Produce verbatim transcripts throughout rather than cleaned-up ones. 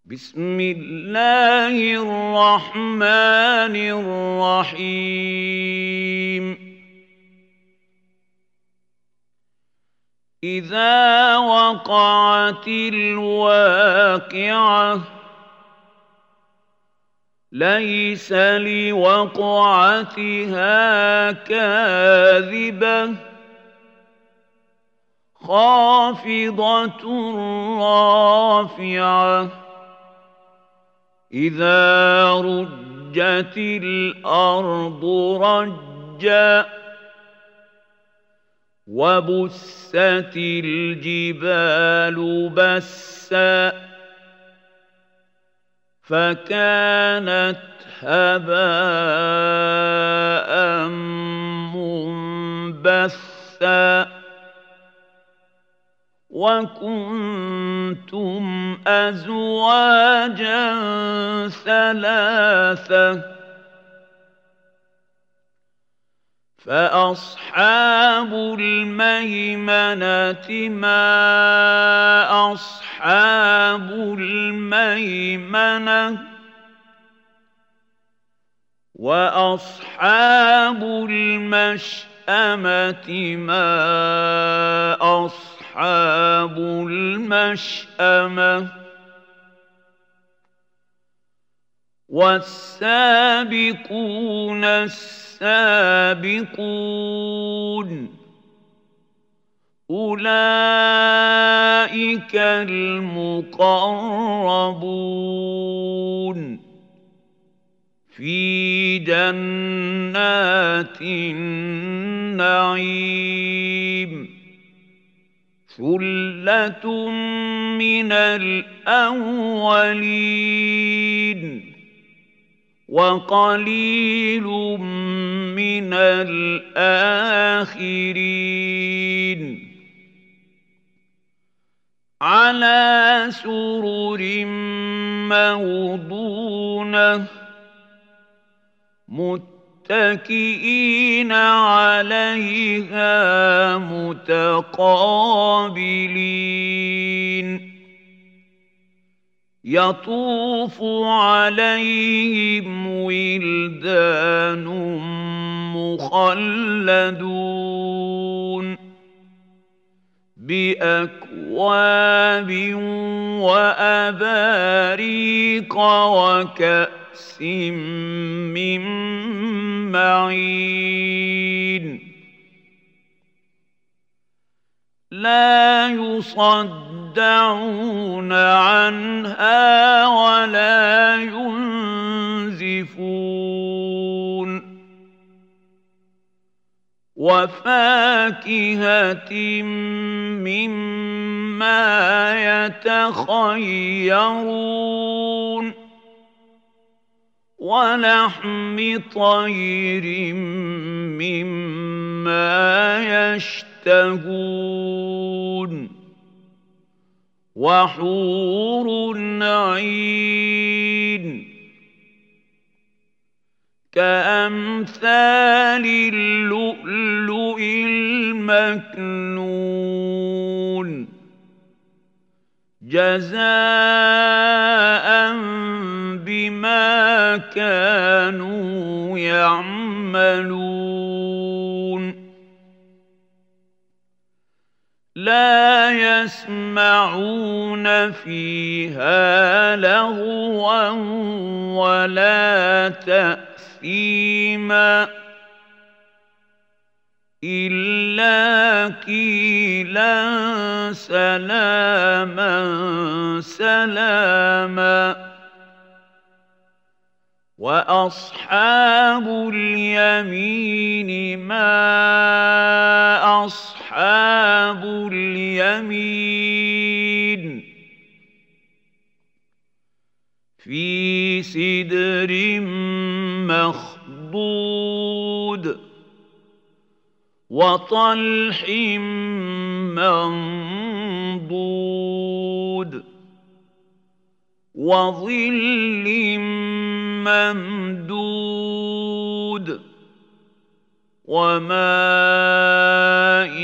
بسم الله الرحمن الرحيم إذا وقعت الواقعة ليس لوقعتها كاذبة خافضة رافعة إذا رجت الأرض رجا وبست الجبال بسا فكانت هباء منبثا وكنتم أزواجا ثلاثة فأصحاب الميمنة ما أصحاب الميمنة وأصحاب المشأمة ما أصحاب المشأمة والسابقون السابقون أولئك المقربون في جنات النعيم ثلة من الأولين وقليل من الآخرين على سرر موضونة متكئين عليها متقابلين يطوف عليهم ولدان مخلدون بأكواب وأباريق وكأس من معين لا يصدعون عنها ولا ينزفون وفاكهة مما يتخيرون ولحم طير مما يشتهون وحور عين كأمثال اللؤلؤ المكنون جزاء بما كانوا يعملون لا يسمعون فيها لغوا ولا تأثيما إلا قيلا سلاما سلاما وأصحاب اليمين ما أصحاب اليمين في سدر مخضود وطلح منضود وظل ممدود وماء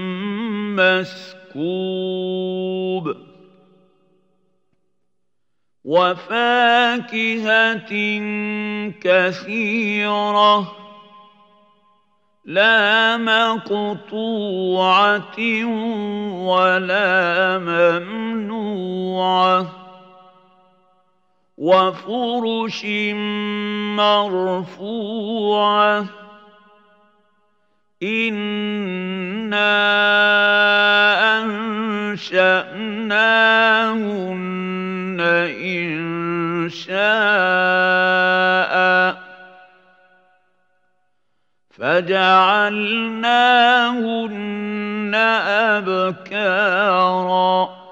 مسكوب وفاكهة كثيرة لا مقطوعة ولا ممنوعة وفرش مرفوعة إنا أنشأناهن إنشاء فجعلناهن أبكارا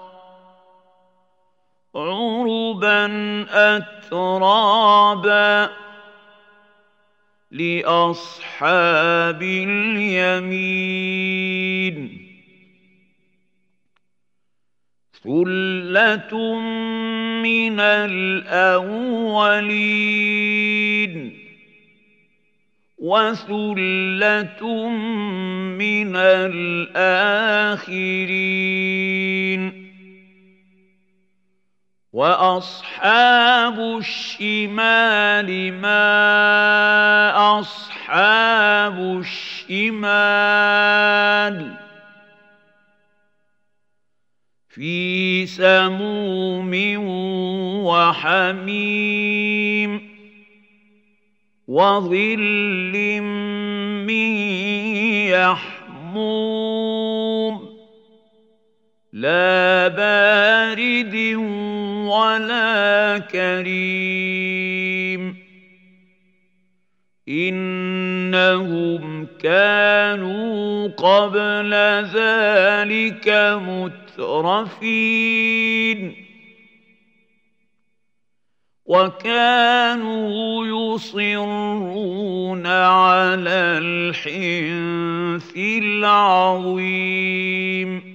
عربا أترابا لأصحاب اليمين ثلة من الأولين وثلة من الآخرين وأصحاب الشمال ما أصحاب الشمال في سموم وحميم وظل من يحموم لا بارد ولا كريم إنهم كانوا قبل ذلك مترفين وكانوا يصرون على الحنث العظيم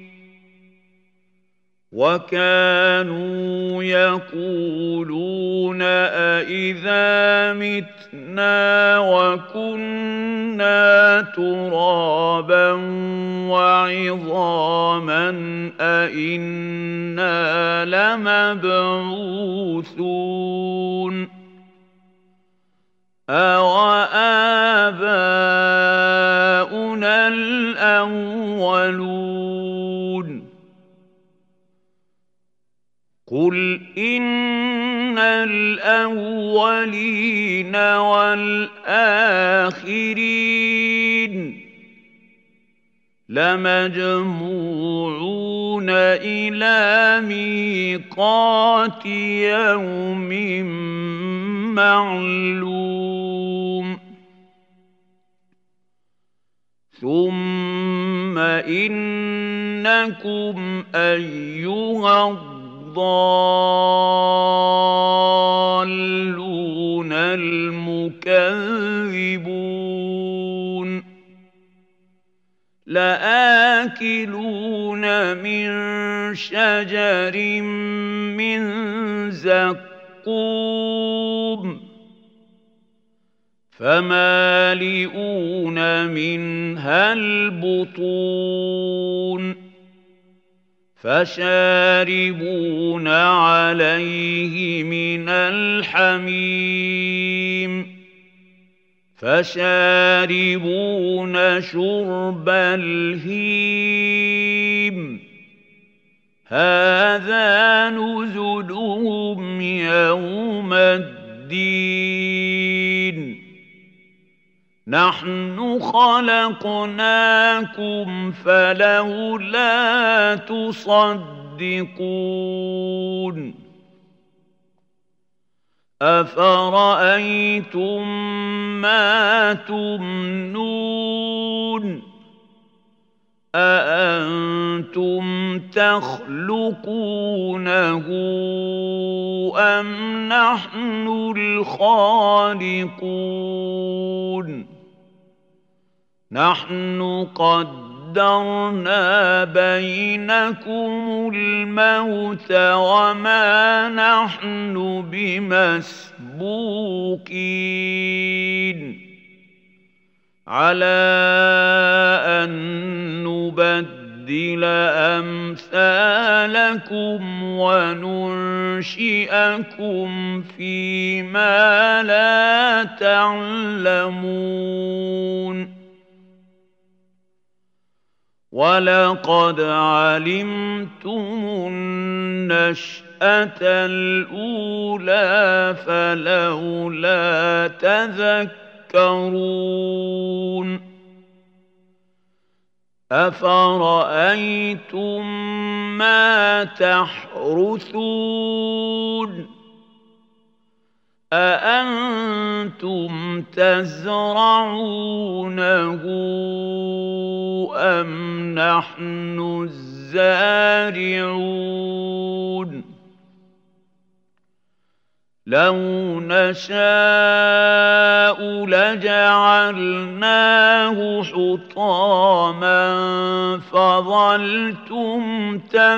وكانوا يقولون أإذا متنا وكنا ترابا وعظاما أإنا لمبعوثون أوآباؤنا الأولون قل إن الأولين والآخرين لمجموعون إلى ميقات يوم معلوم ثم إنكم أيها الضالون المكذبون لآكلون من شجر من زقوم فمالئون منها البطون فشاربون عليه من الحميم فشاربون شرب الهيم هذا نزلهم يوم الدين نحن خلقناكم فلولا تصدقون أفرأيتم ما تمنون أأنتم تخلقونه أم نحن الخالقون نحن قدرنا بينكم الموت وما نحن بمسبوقين على أن نبدل نبدل أمثالكم وننشئكم فيما لا تعلمون ولقد علمتم النشأة الأولى فلولا تذكرون أفرأيتم ما تحرثون أأنتم تزرعونه أم نحن الزارعون لو نشاء لجعلناه حطاما فظلتم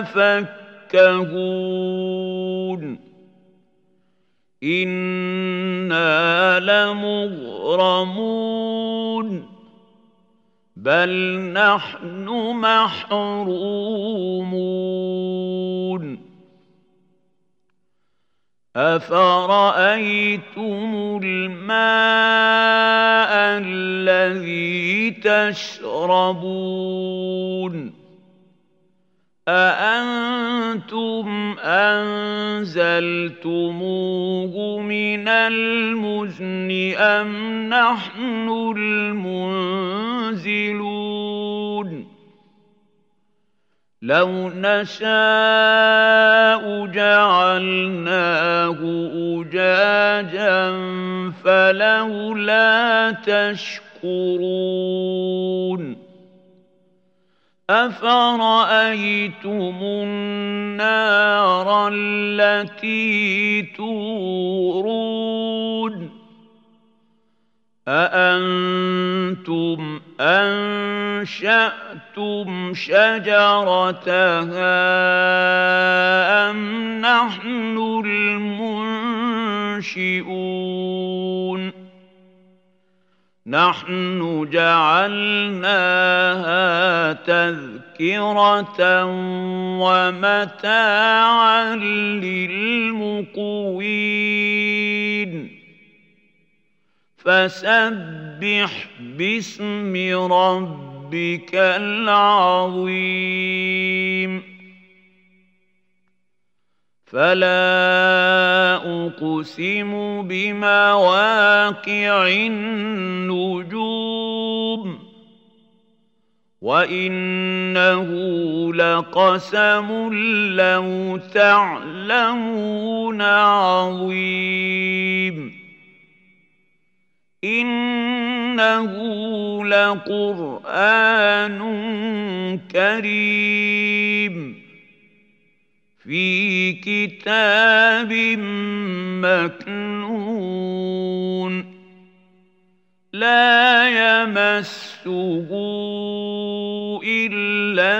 تفكهون إنا لمغرمون بل نحن محرومون أفرأيتم الماء الذي تشربون أأنتم أنزلتموه من المزن أم نحن المنزلون لو نشاء جعلناه أجاجا فلولا تشكرون أفرأيتم النار التي تورون أأنتم أنشأتم شجرتها أم نحن المنشئون نحن جعلناها تذكرة ومتاعا للمقوين فسبح باسم ربك العظيم فلا أقسم بمواقع النجوم وإنه لقسم لو تعلمون عظيم إنه لقرآن كريم في كتاب مكنون لا يمسه إلا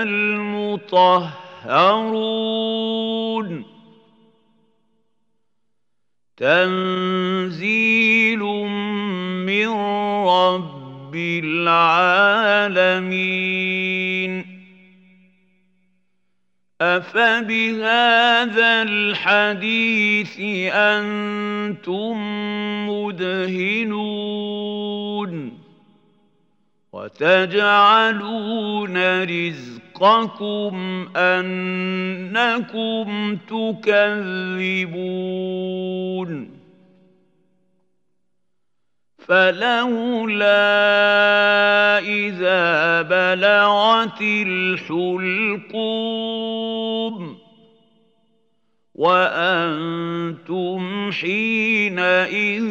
المطهرون تنزيل من رب العالمين أفبهذا الحديث أنتم مدهنون وتجعلون رزقكم أنكم تكذبون فلولا إذا بلغت الحلقوم وأنتم حينئذ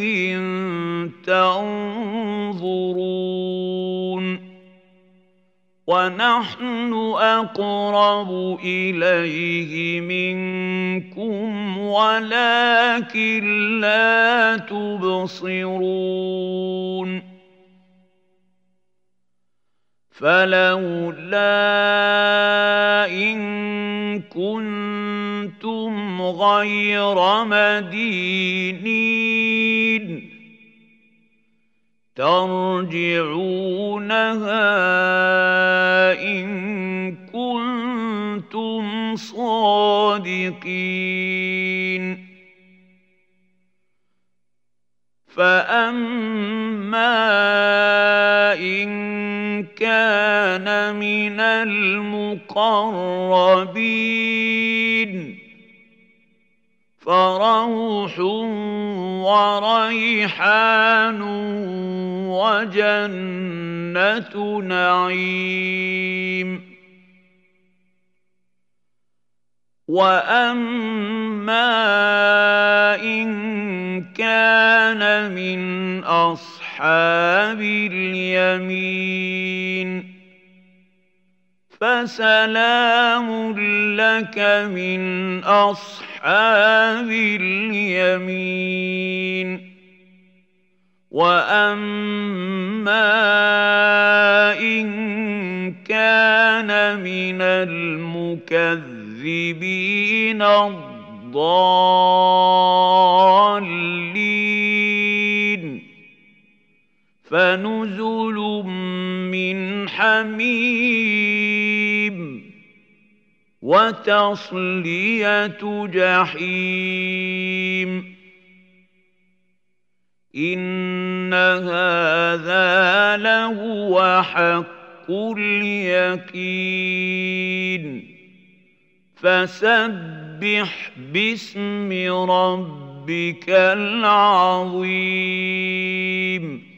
تنظرون ونحن أقرب إليه منكم ولكن لا تبصرون فلولا إن كنتم غير مدينين ترجعونها إن كنتم كنتم صادقين فأما إن كان من المقربين فروح وريحان وجنة نعيم وأما إن كان من أصحاب اليمين فسلام لك من أصحاب اليمين وأما إن كان من المكذبين الضالين فنزل من حميم وتصلية جحيم إن هذا لهو حق اليقين فسبح باسم ربك العظيم